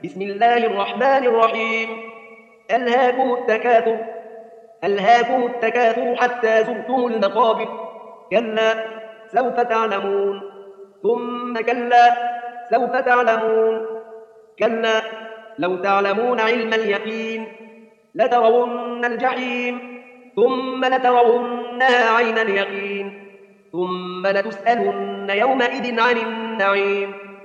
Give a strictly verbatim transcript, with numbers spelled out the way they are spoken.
بسم الله الرحمن الرحيم. ألهاكم التكاثر ألهاكم التكاثر حتى زرتم المقابر. كلا سوف تعلمون، ثم كلا سوف تعلمون. كلا لو تعلمون علم اليقين لترون الجحيم، ثم لترونها عين اليقين، ثم لتسألن يومئذ عن النعيم.